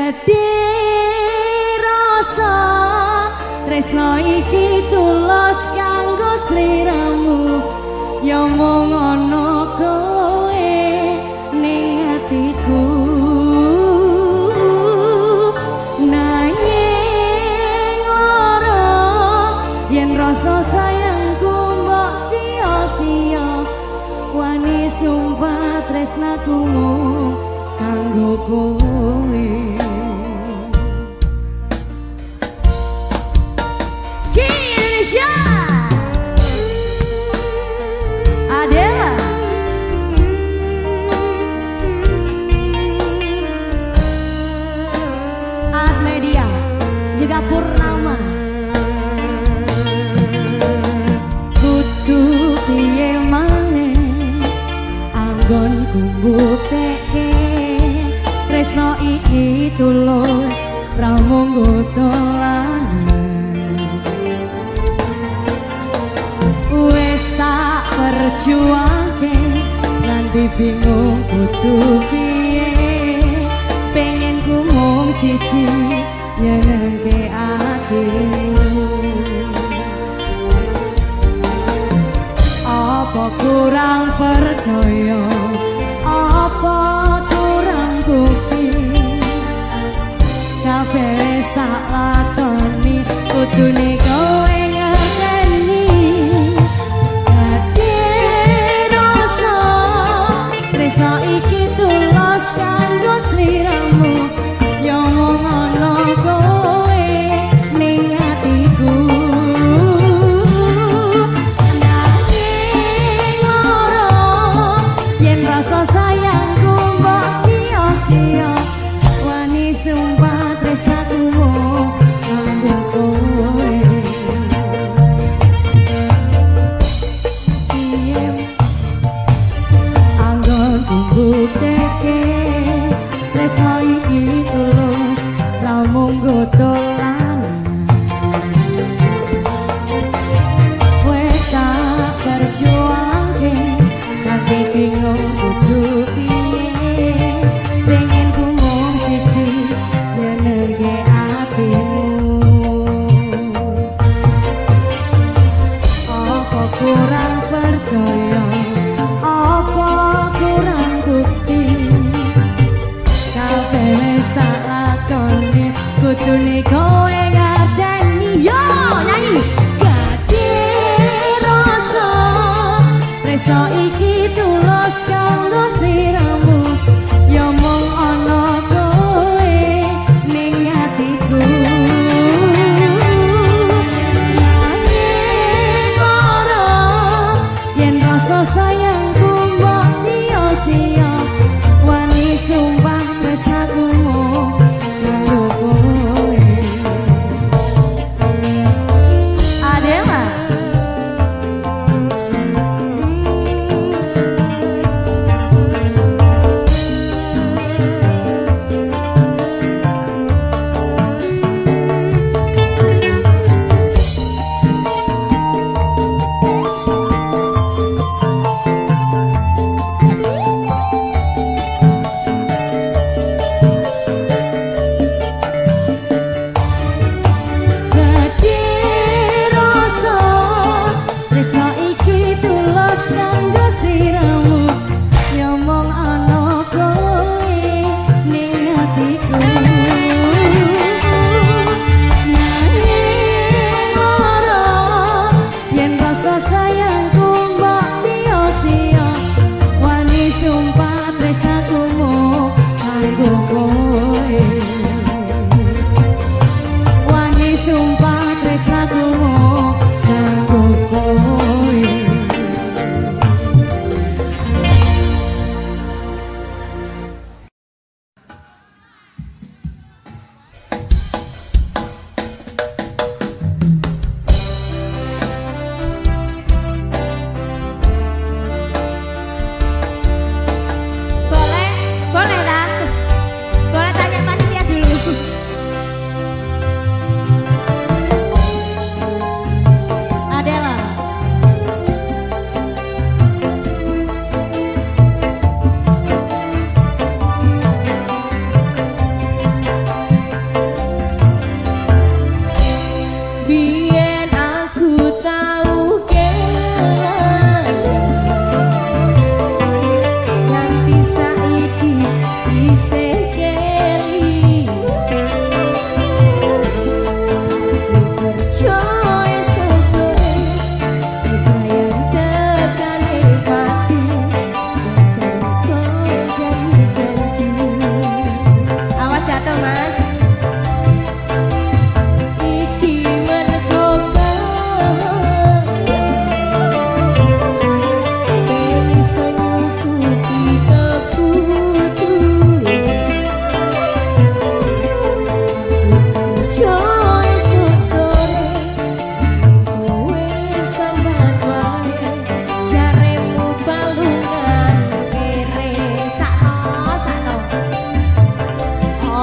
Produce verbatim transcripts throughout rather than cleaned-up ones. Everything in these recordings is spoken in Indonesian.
Gedhe rasa tresno iki tulus kanggo sliramu, ya mung ana kowe ning atiku. Nanging lara yen rasa sayangku mbok sia-sia, wani sumpah tresnaku mung kanggo kowe. Indonesia Adela Art Media juga Purnama. Kudu piye maneh anggonku mbuktekke tresno iki tulus ra mung dolanan. Wes tak perjuangke nganti bingung kudu piye, pengen ku mung siji nyenengke atimu. Apa kurang percaya, apa kurang bukti, kabeh wis tak lakoni kudune kowe ngerteni. Tresno iki tulus kanggo sliramu, ya mung ana kowe ning atiku. Nanging lara yen rasa sayangku mbok sia-sia, wani sumpah tresnaku mung kanggo kowe. Buktekke tresno iki tulus ra mung dolanan. Wes tak perjuangke nganti bingung kudu piye, pengen ku mung siji nyenengke atimu. Apa kurang percaya, apa kurang bukti, kabeh wis tak lakoni kudune kowe ngerteni. Yo nyanyi. Gedhe rasa tresno iki tulus kanggo sliramu, ya mung ana kowe ning atiku. Nanging lara yen rasa sayangku mbok sia-sia, wani sumpah tresnaku mung kanggo kowe. Adela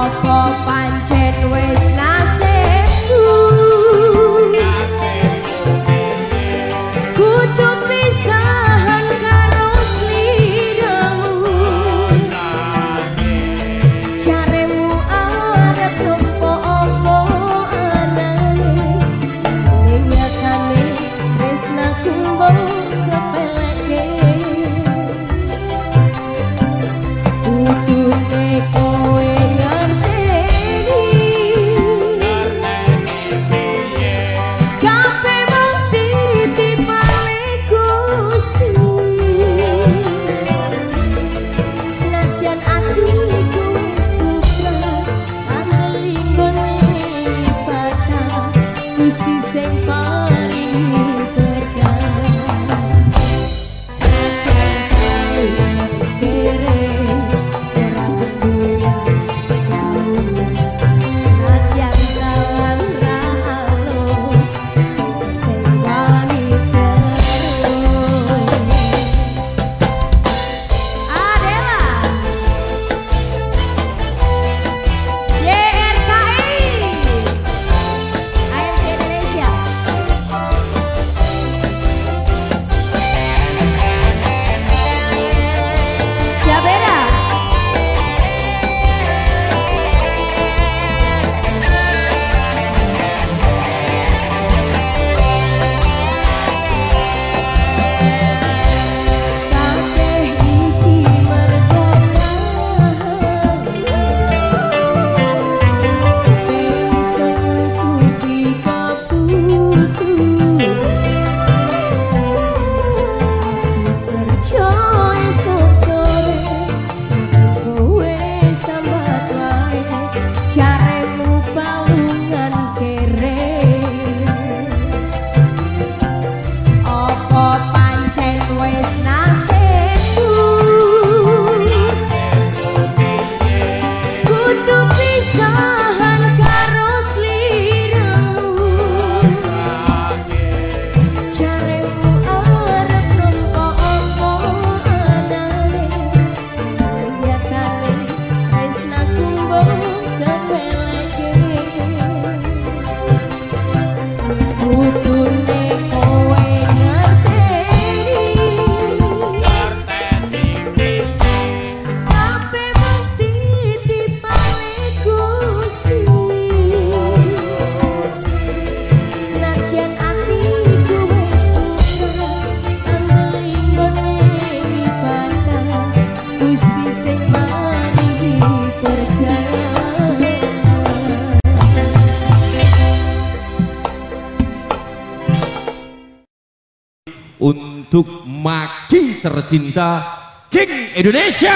Untuk Maki tercinta King Indonesia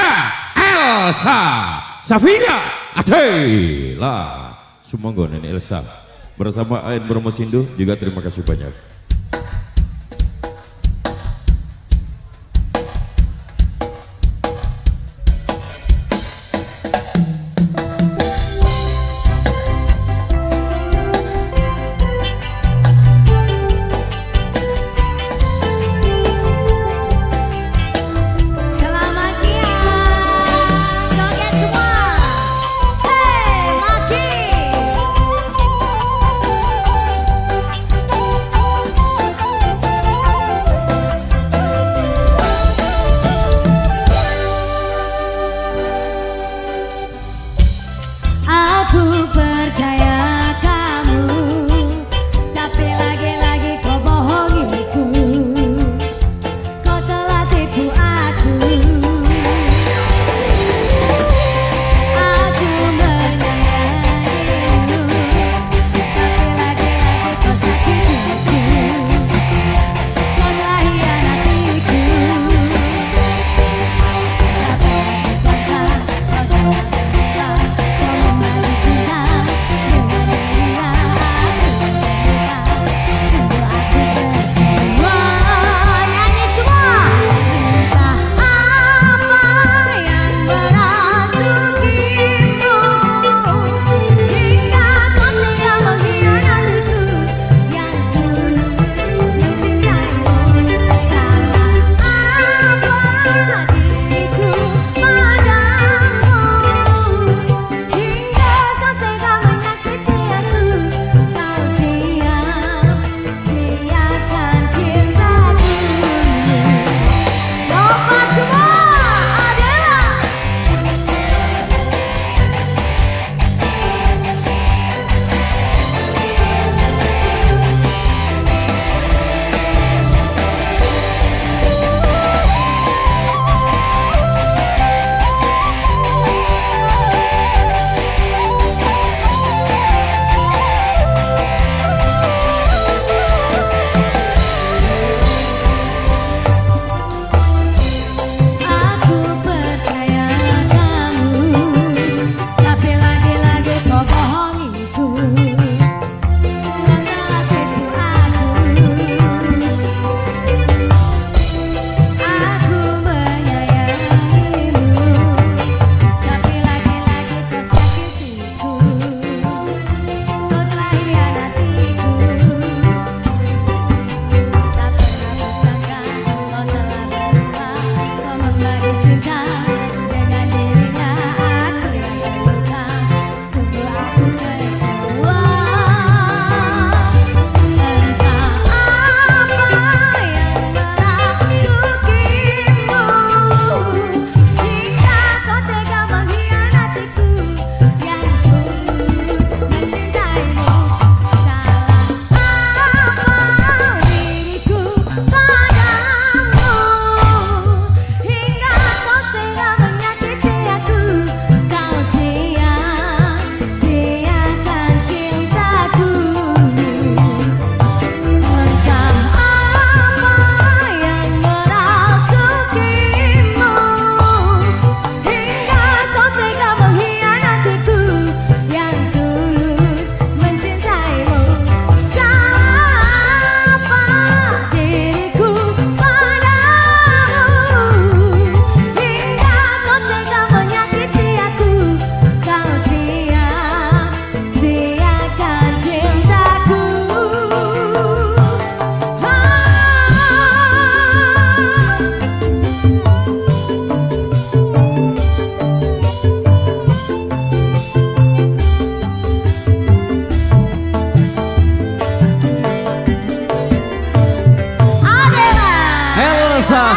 Elsa Safira Adela Sumangga Nenek Elsa bersama Ain Bromosindo juga terima kasih banyak. Hey, Maki.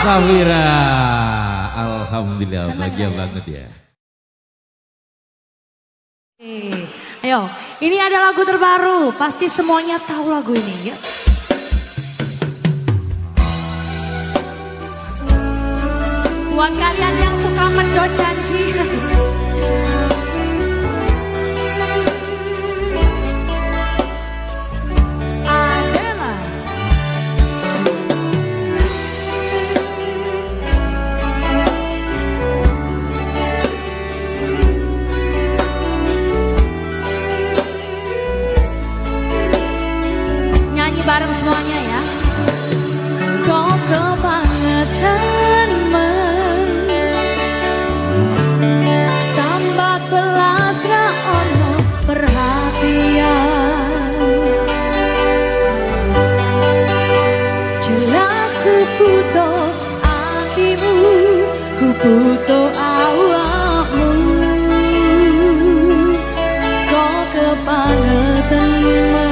Safira. Alhamdulillah bahagia banget ya. Ayo, ini ada lagu terbaru. Pasti semuanya tahu lagu ini ya. Buat kalian yang suka mendot janji. Bareng semuanya ya. Kau kebangetan men sambat belas ra ono perhatian. Jelas ku butuh hatimu, ku butuh awakmu. Kau kebangetan men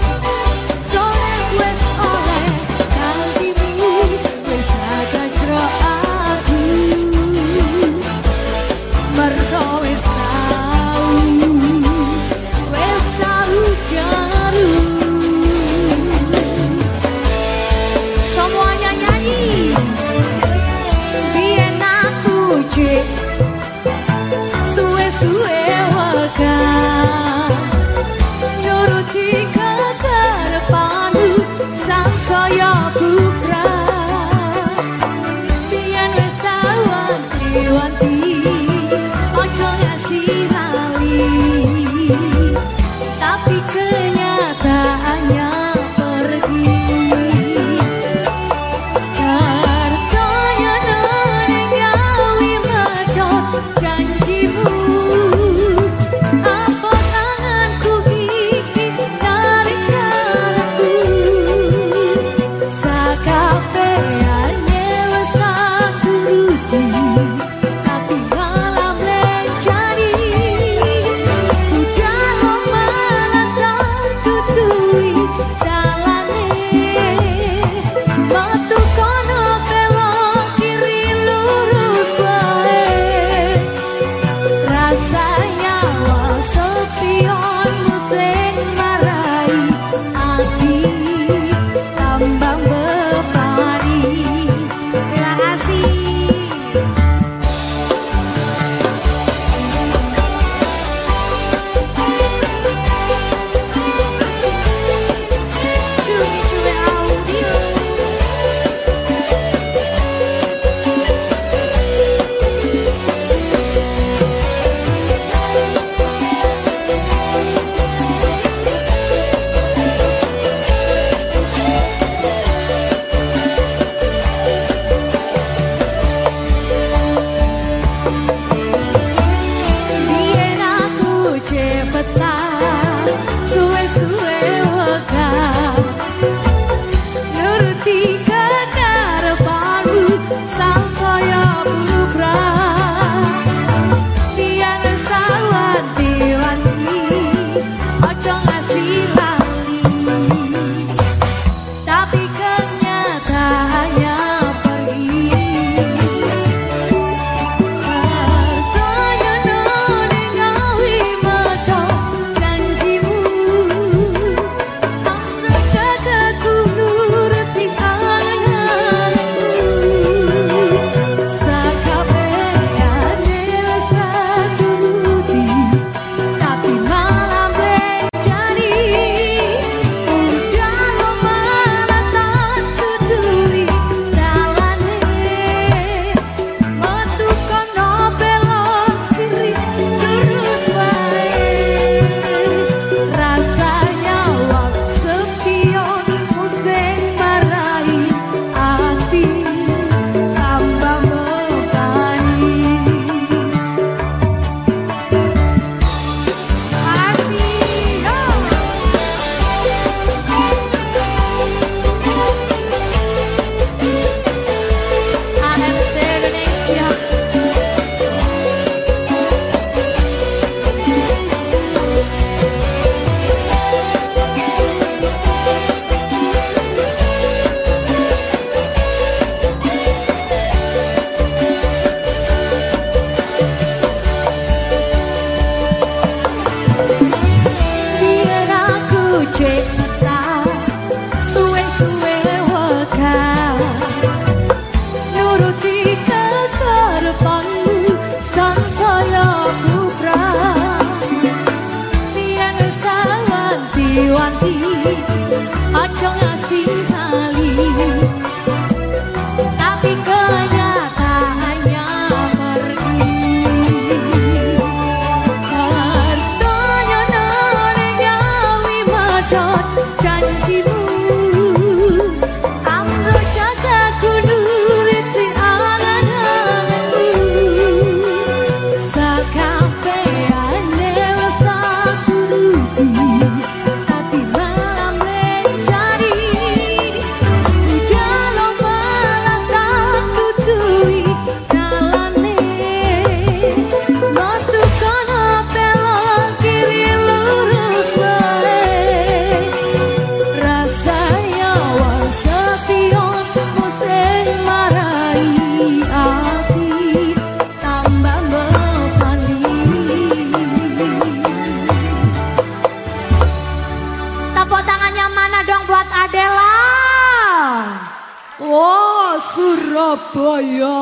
Draw Surabaya.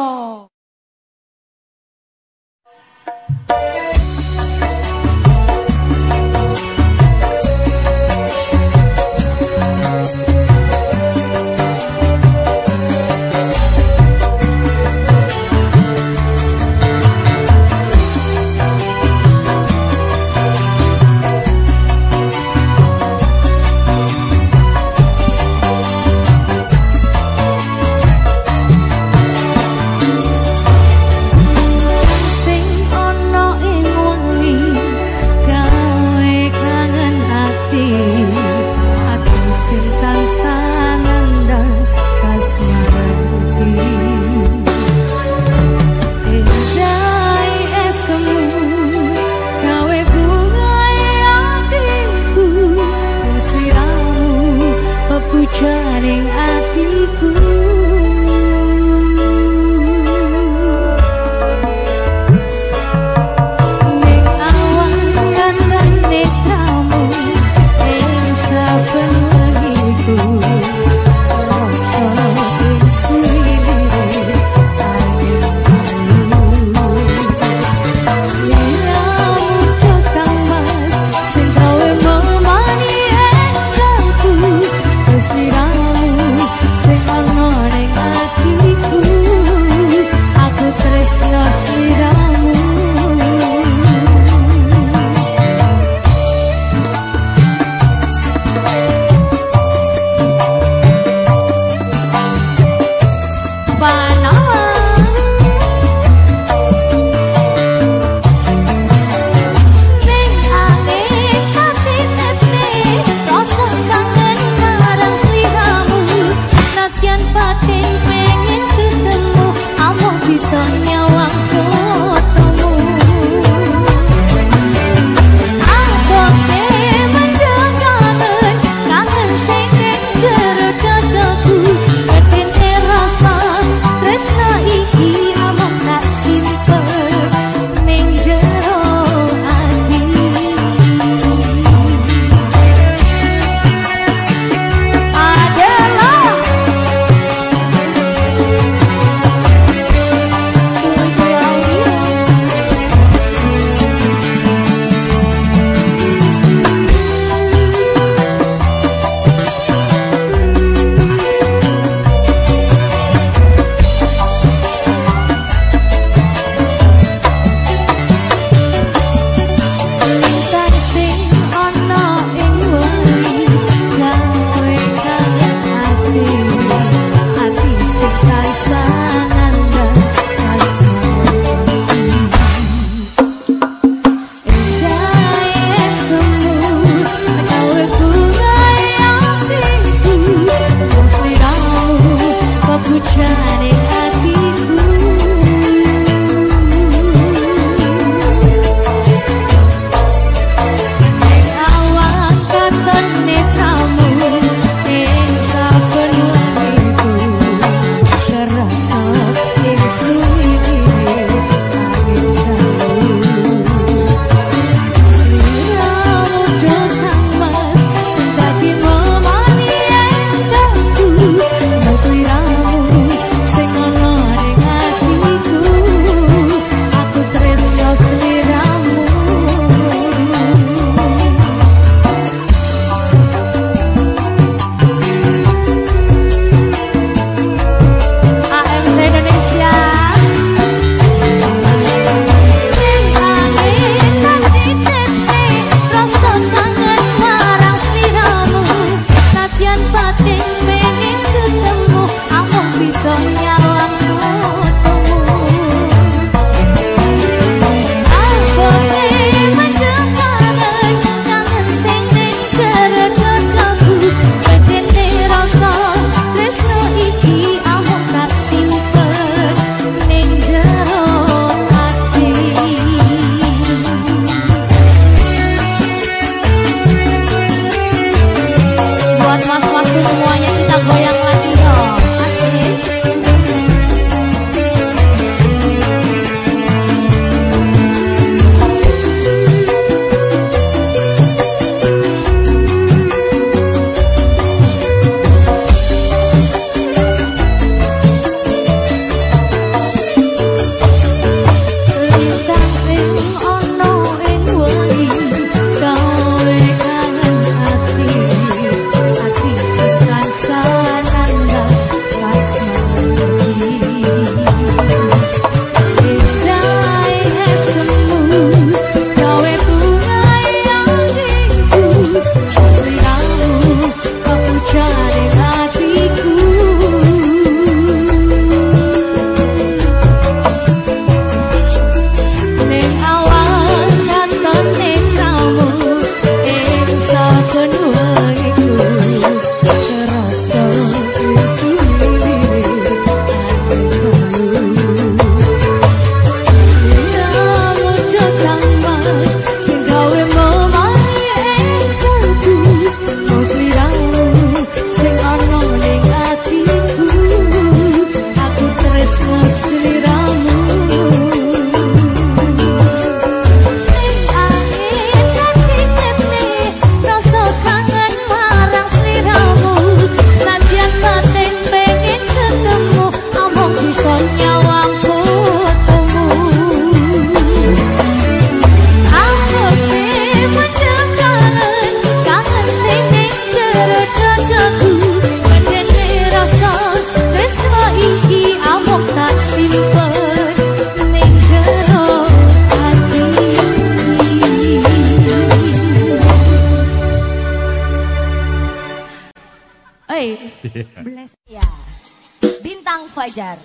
Bless. Ya, Bintang Fajar.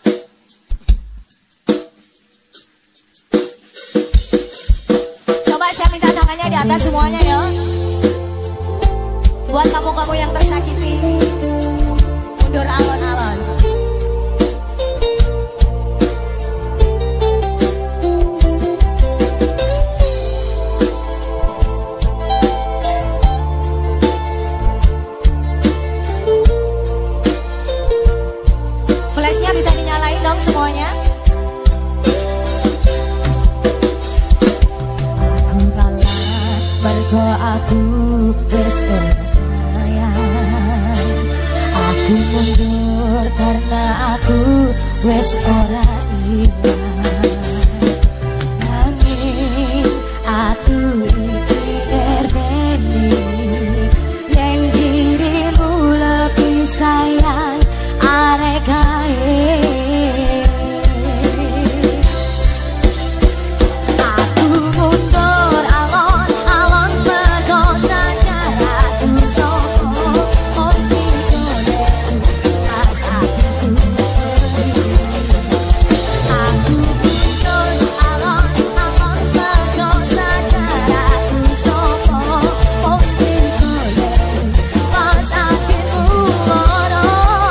Coba saya minta tangannya di atas semuanya ya. Buat kamu-kamu yang tersakiti, mundur alon-alon. Flashnya bisa dinyalain dong semuanya. Aku kalah mergo aku wis sayang. Aku mundur karena aku wis ora ilang. Nanging aku iki ngerteni yen dirimu lebih sayang arek kae. Aku mundur alon-alon mergo sadar aku sopo mesti golek pas aku aku mundur alon-alon mergo sadar aku sopo mesti golek pas aku loro.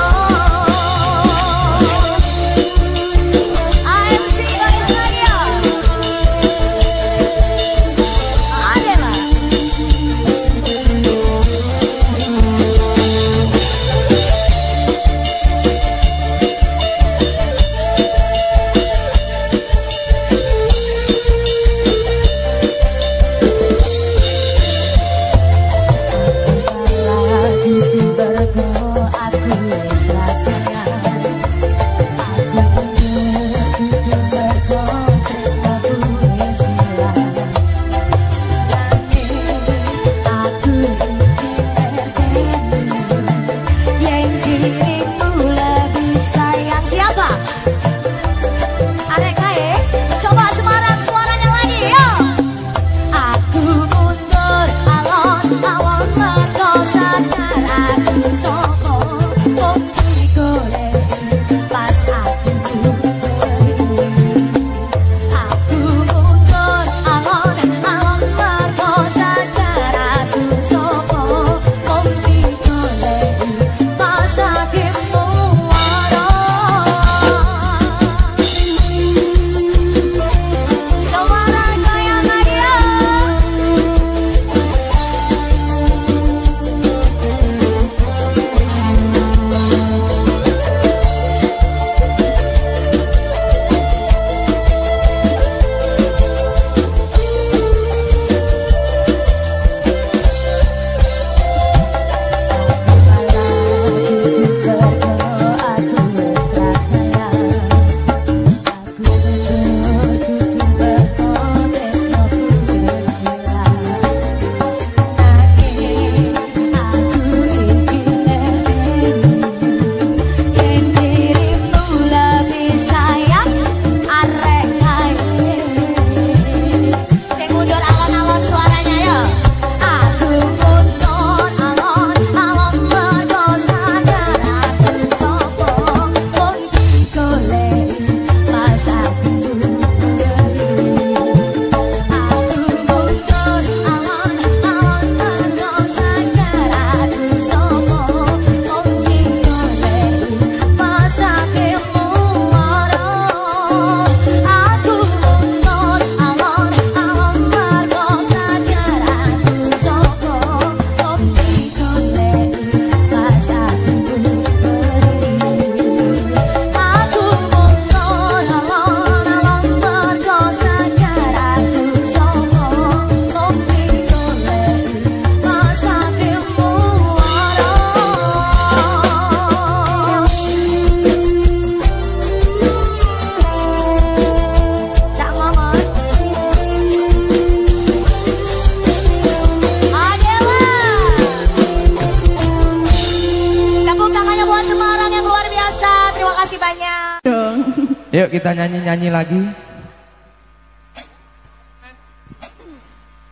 Yuk kita nyanyi-nyanyi lagi.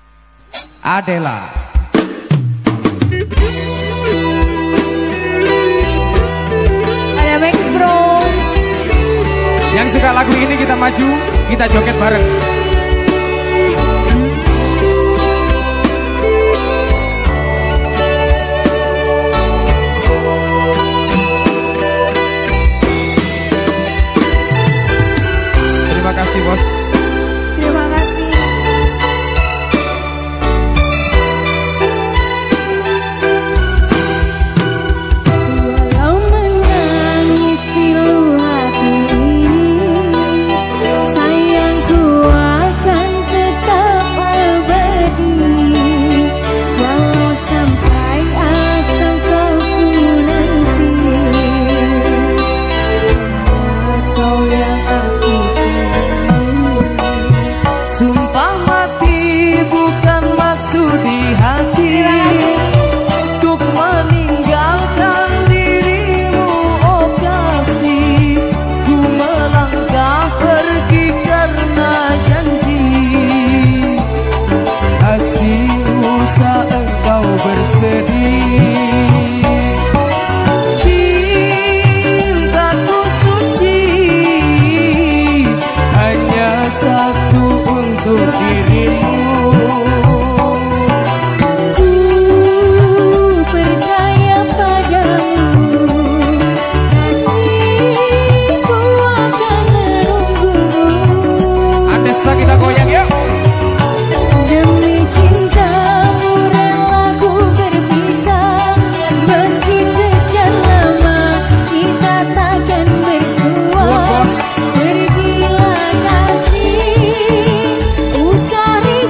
Adela. Yang suka lagu ini kita maju, kita joget bareng. Terima kasih bos. Terima kasih. Walau menangis pilu hati ini, sayangku akan tetap abadi. Walau sampai asal kau nanti, kau yang aku Sumpah mati bukan maksud di hati untuk meninggalkan dirimu, oh kasih. Ku melangkah pergi karena janji, kasihmu saat engkau bersedih. Cintaku suci hanya satu untuk dirimu. Ku percaya padamu, kasihku akan menunggu. Andeslah kita goyang yuk. Demi cintamu rela ku berpisah, meski sekian lama kita takkan bersua. Suat, bos. Pergilah kasih, usari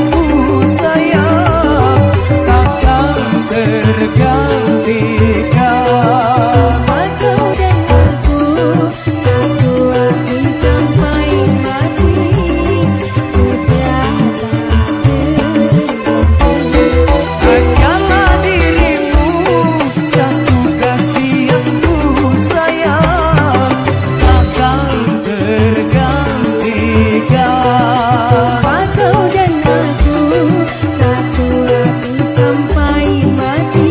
satu sayang takkan tergantikan. Kau dan aku satu hati sampai mati. Hanyalah dirimu satu kasih yang ku sayang takkan tergantikan. Kau dan aku satu hati sampai mati.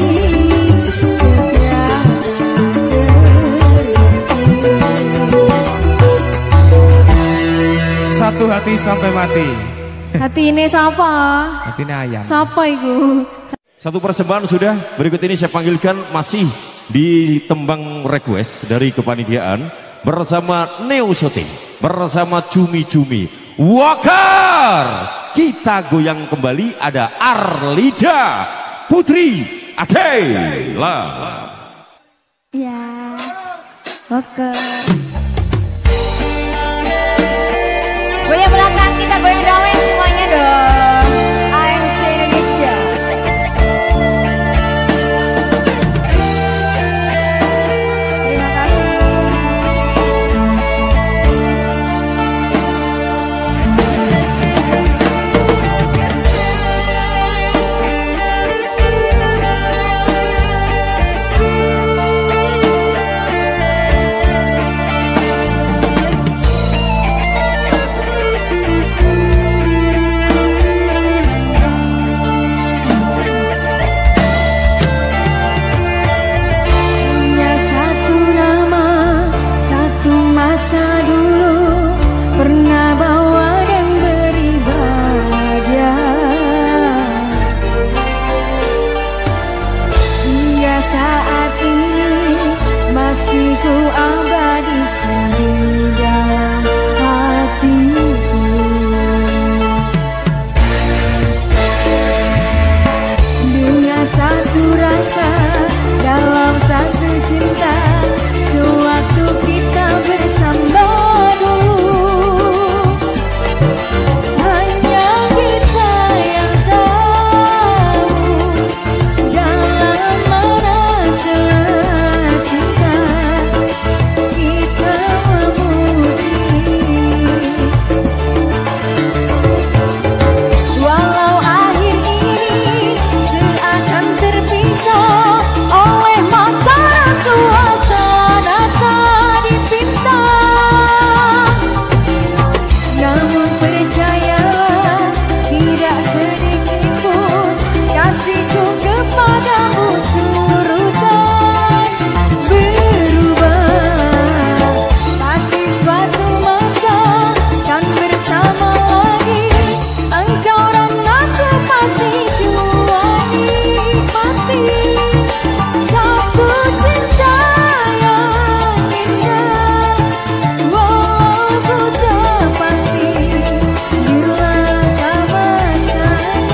Satu hati sampai mati. Hati ini siapa? Hati ini ayam. Siapa itu? Satu persembahan sudah. Berikut ini saya panggilkan masih di tembang request dari kepanitiaan bersama Neo Shooting, bersama Cumi Cumi Wakar. Kita goyang kembali, ada Arlida Putri Adela. Ya, oke. Goyang belakang, kita goyang damai semuanya dong. A M C Indonesia. Terima kasih. Punya satu nama, satu masa dulu pernah bawa dan beri bahagia. Hingga saat ini masih ku abadikan di dalam hatiku. Dengan satu rasa dalam satu cinta, sewaktu kita bersama dulu, hanya kita yang tahu dalam mana celah cinta kita memuji. Walau akhir ini seakan terpisah oleh masa suasana tak dipinta, namun percayalah tidak sedikit pun kasihku kepadamu surutan berubah. Pasti suatu masa kan bersama lagi, engkau dan aku pasti jua nikmati satu cinta yang indah. Walau ku tak pasti bila tak masanya.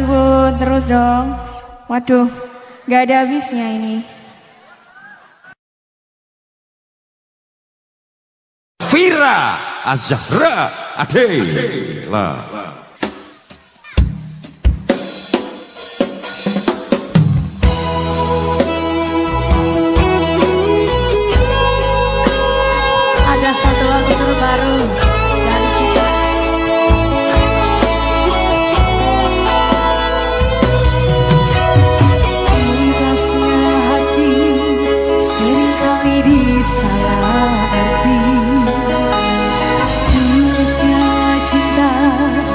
suwun terus dong. Waduh, gak ada habisnya ini. Vira Azahra Adela. Ada satu lagu terbaru dari kita. Kerasnya hati seringkali disalah arti. Tulisnya cinta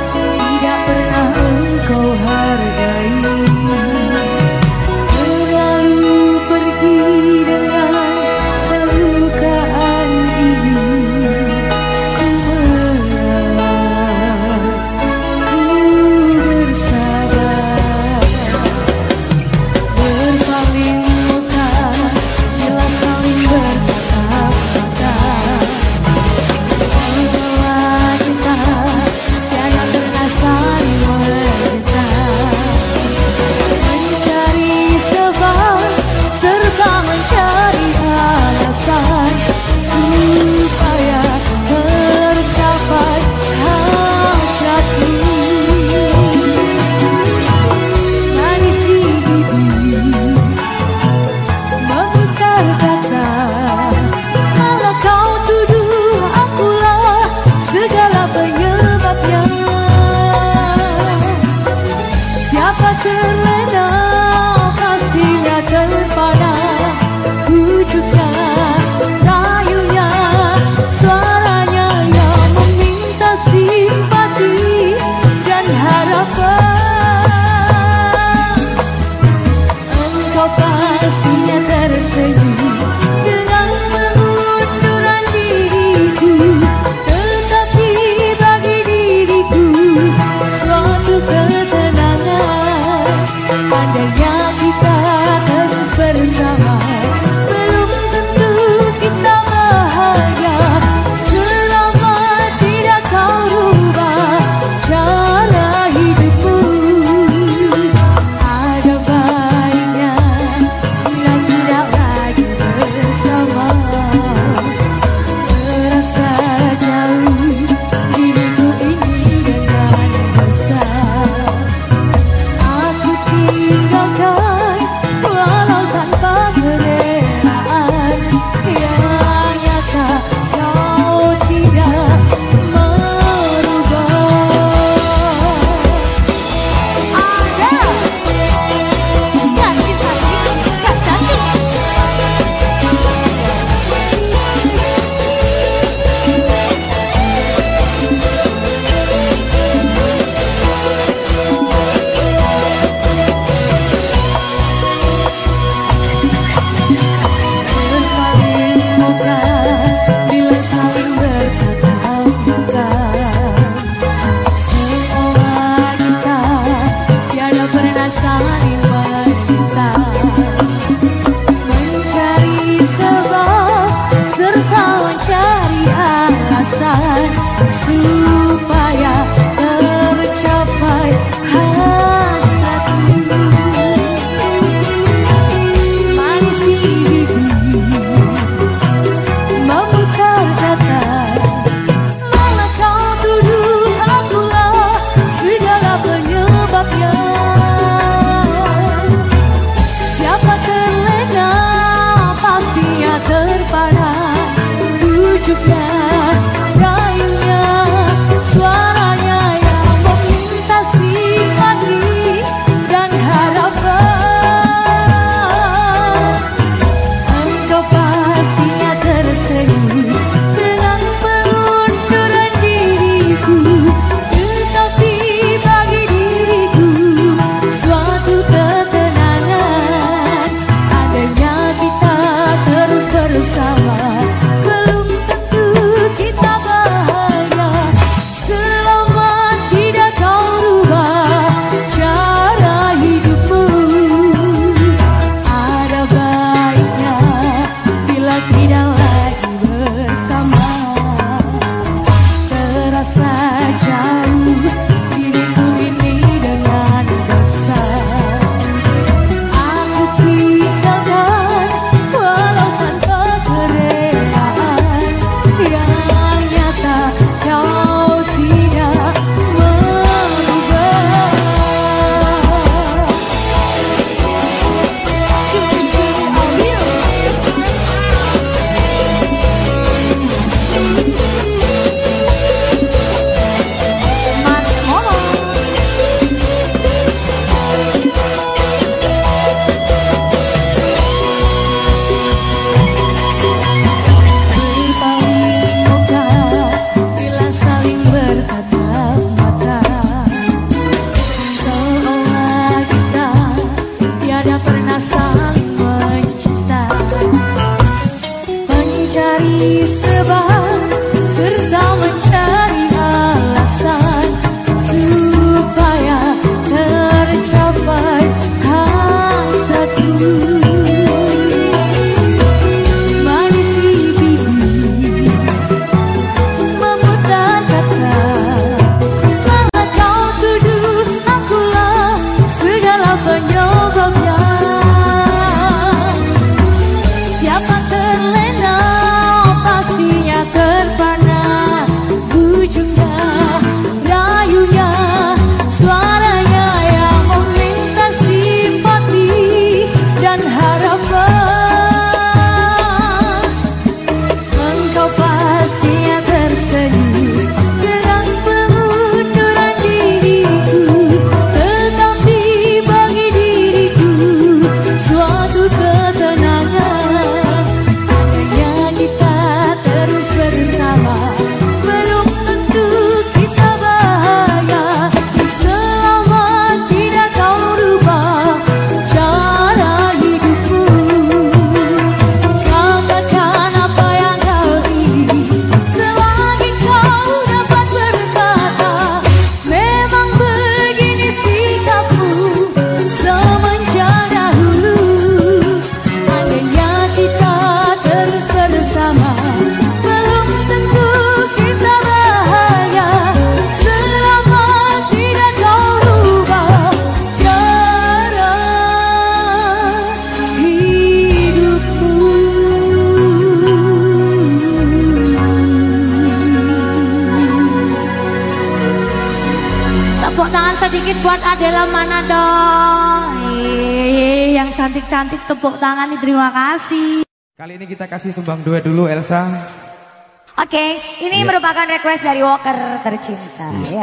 buat Adela mana dong? Yeay, yang cantik-cantik tepuk tangan nih, terima kasih. Kali ini kita kasih tumbang duet dulu Elsa. Oke, ini Iya. merupakan request dari Walker tercinta. Ya.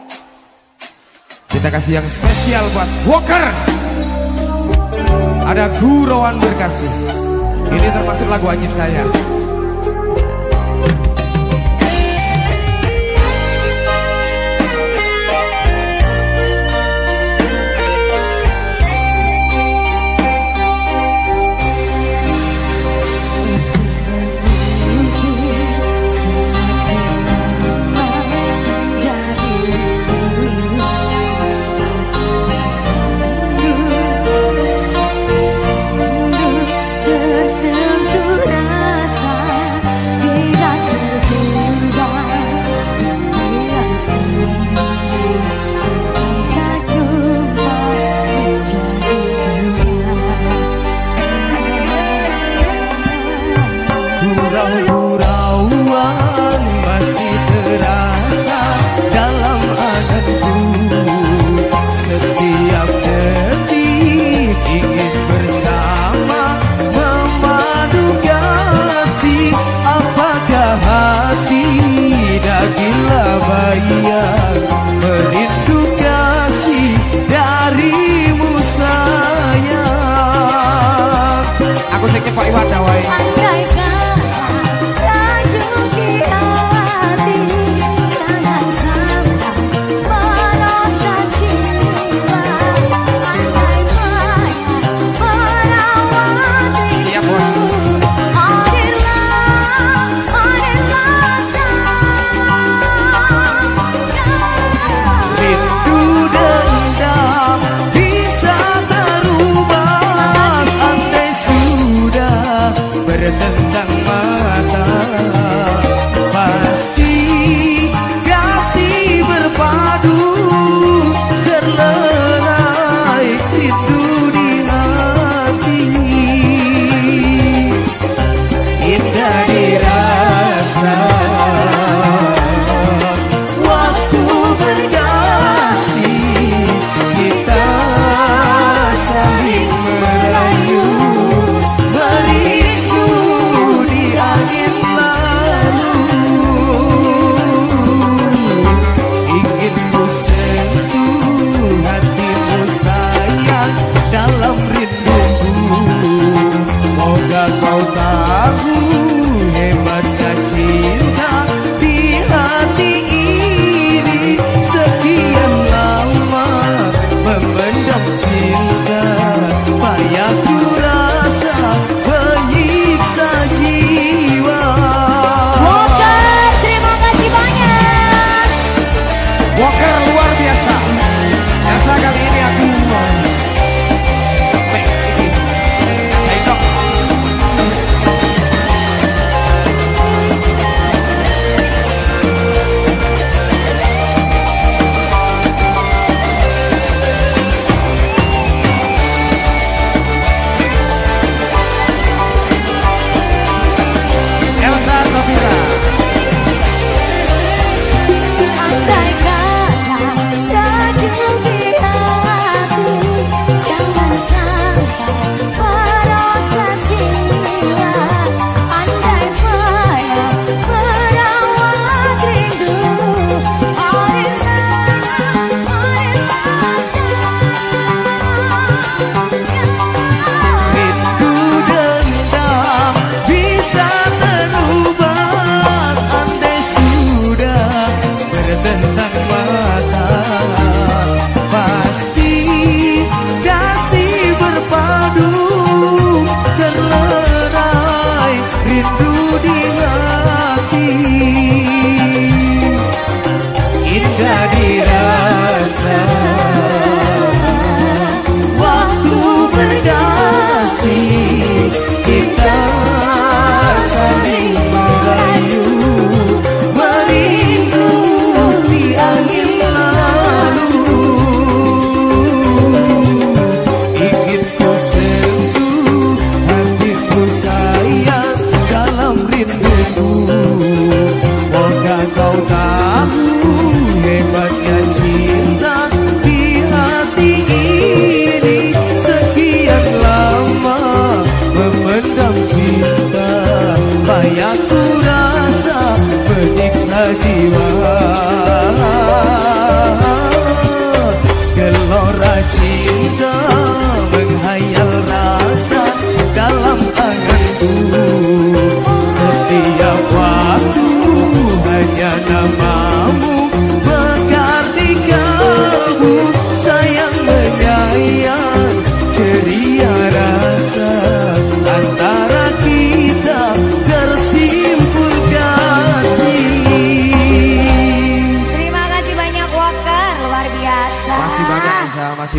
Kita kasih yang spesial buat Walker. Ada Gurauan Berkasih. Ini termasuk lagu wajib saya. Tersentuh rasa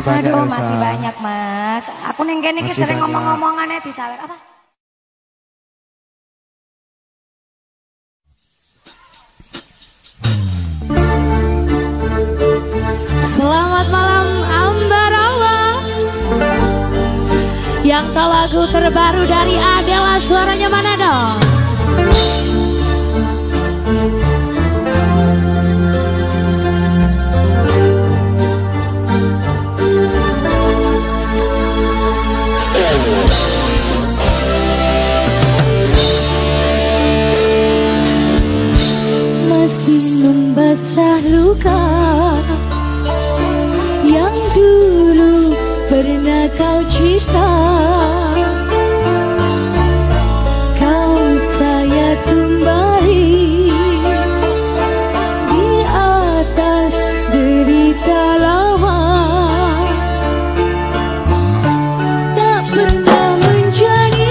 banyak Aduh, Elsa. masih banyak mas. Aku neng kene iki Masih sering banyak. ngomong-ngomongannya disawer apa? Selamat malam Ambarawa. Yang tahu lagu terbaru dari Adela, suaranya mana dong? Masih membasah luka yang dulu pernah kau cipta. Kau saya kembali di atas derita lama. Tak pernah menjadi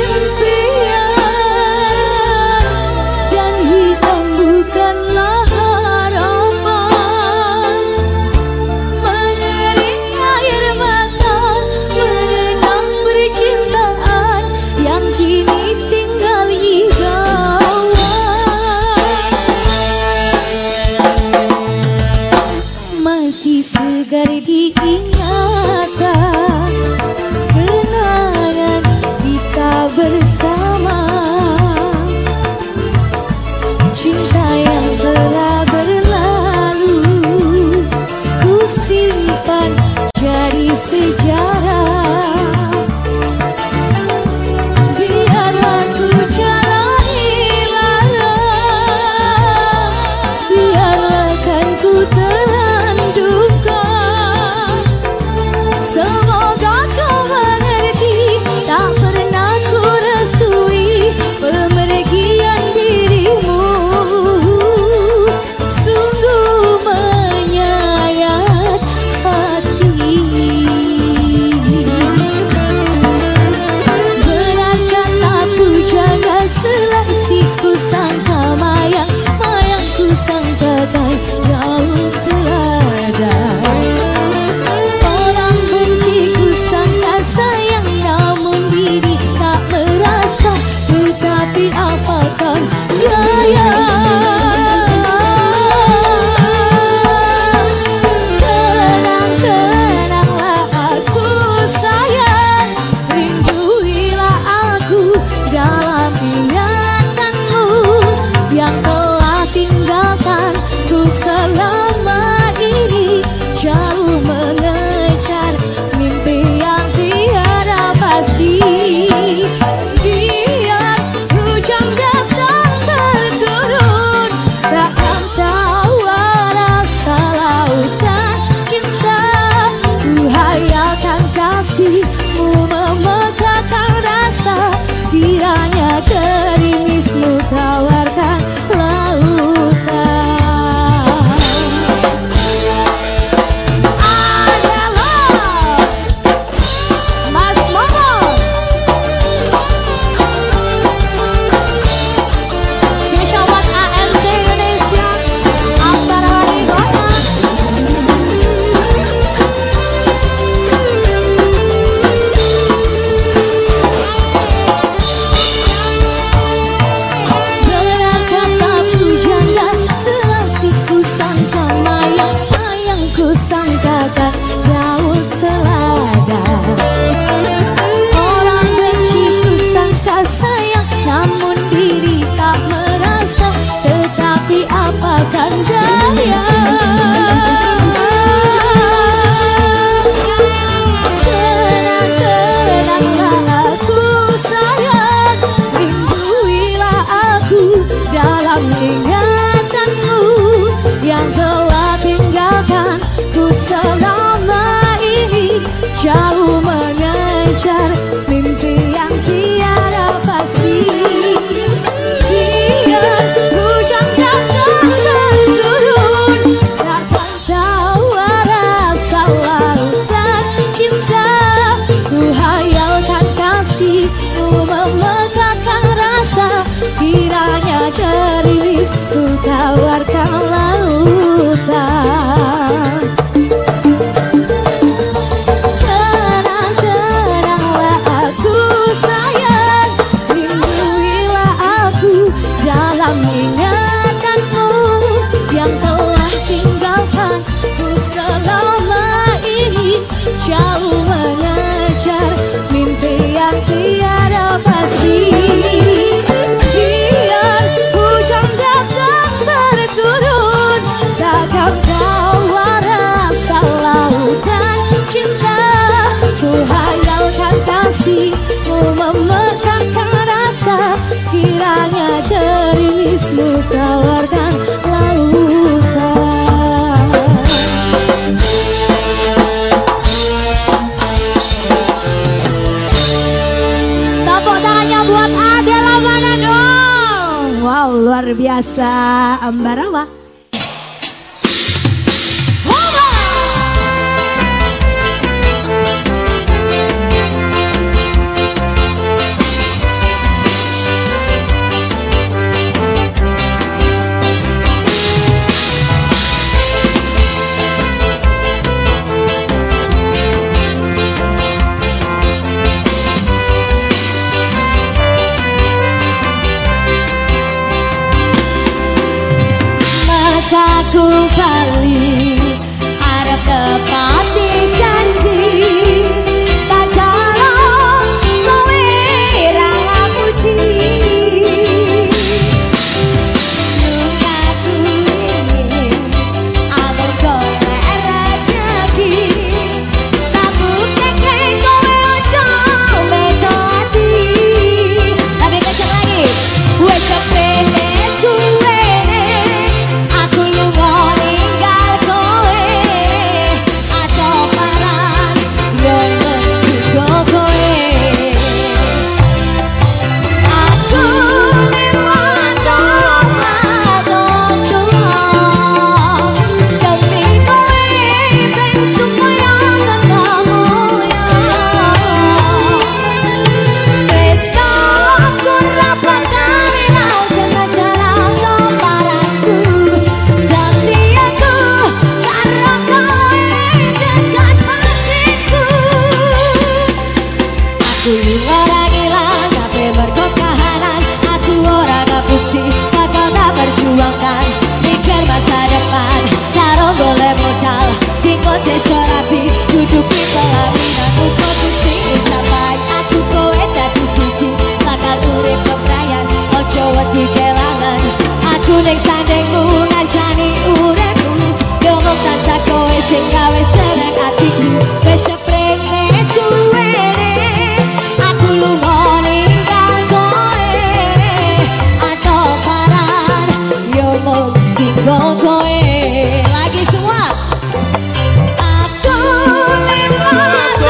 impian dan hitam bukanlah harapan. Mengalir air mata menenang percintaan yang kini tinggal ibawan. Masih segar diingatan kenangan kita bersama. Cinta yang telah berlalu ku simpan jadi sejarah. Biarlah ku jalani malam, biarlah kan ku telan duka. Semoga kau mengerti, tak pernah ku restui pemergian dirimu. Sungguh menyayat hati. Beratkan aku jaga selasi, ku sangka mayang, mayang ku sangka tak jauh selada. Orang benci ku sangka sayang, namun diri tak merasa. Tetapi apakan daya. Tenang-tenanglah aku sayang, rinduilah aku dalam ingatanmu yang telah tinggalkan ku selama ini. Jauh mengejar mimpi yang tiada pasti. Biar hujan datang berturun, takkan tahu rasa lautan cinta. Ku hayalkan kasihmu memegahkan rasa, kiranya gerimismu tawarkan lautan. Adalah Mas Momo, spesial buat A M C Indonesia, Ambarawa di Goyang. Benar kata pujangga, selasi ku sangka mayang, mayang ku sangkakan jauh selada. Orang benci ku sangka sayang, namun diri tak merasa. Tetapi apakan daya. Tenang-tenanglah aku sayang, rinduilah aku dalam ingatanmu yang telah tinggalkan ku selama ini. Jauh mengejar mimpi yang tiada pasti. Biar hujan datang berturun, takkan tahu rasa lautan cinta. Ku hayalkan kasihmu memegahkan rasa, kiranya gerimis ku tawarkan lautan. rasa Ambarawa. Aku kali harap tepati janji tak calon kowe ra ngapusi lukaku ini alur golek rezeki tak bukteke kowe ojo beda ati tapi kenceng lagi wes kepene suwe bakal tak perjuangkan mikir masa depan karo golek modal diko sesor rapi duduk di pelaminan uko gusti ucapan aku kowe dadi siji bakal urip keprayan ojo wedi kelangan aku ning sandengmu ngancani uripku yo mung tansah kowe sing gawe seneng atiku wis seprene suwene aku lunga ninggal kowe tinggal kowe lagi semua aku lima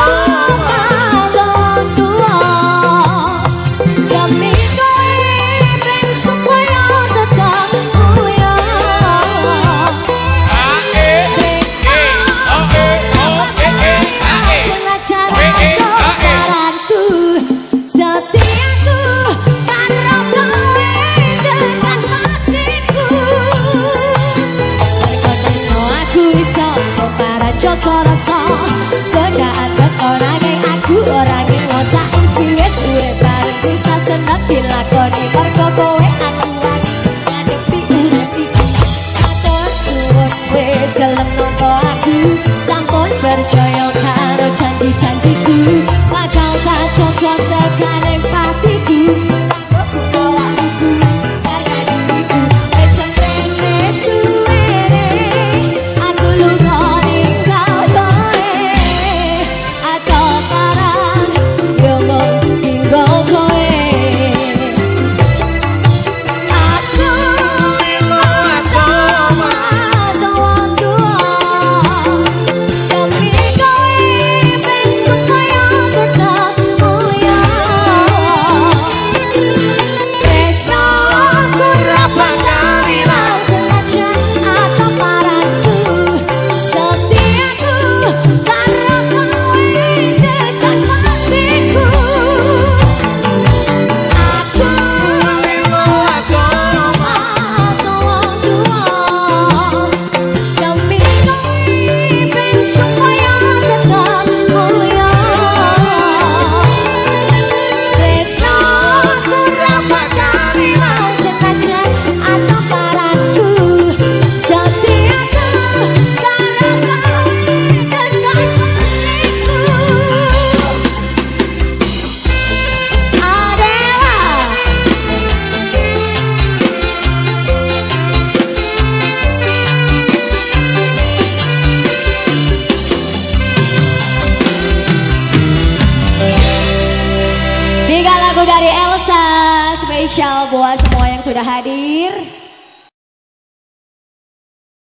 tahun tua demi kowe ben supaya tetap mulia paranku setiaku tanpa kowe dengan hatiku para Joko rasa godaan orang yang aku orang yang ngosa iki wis urip bareng susah seneng dilakoni mergo kowe aku wani ngadepi urip iki atur suwun wis gelem nampa aku sampun percaya karo janji-janjiku bakal tak cocok tekaning patiku aku awakku harga diriku wis semprene suwene aku lunga ninggal kowe atau parang yo mung tinggal kowe aku lima tahun tua demi kowe ben supaya tetap mulia tresno aku ra bakal ilang senajan atau parangku setiaku karo kowe tekan matiku aku lima tahun tua demi kowe ben supaya tetap mulia tresno aku ra bakal ilang senajan atau parangku setiaku karo kowe tekan matiku Adela tiga lagu dari Elsa spesial buat semua yang sudah hadir.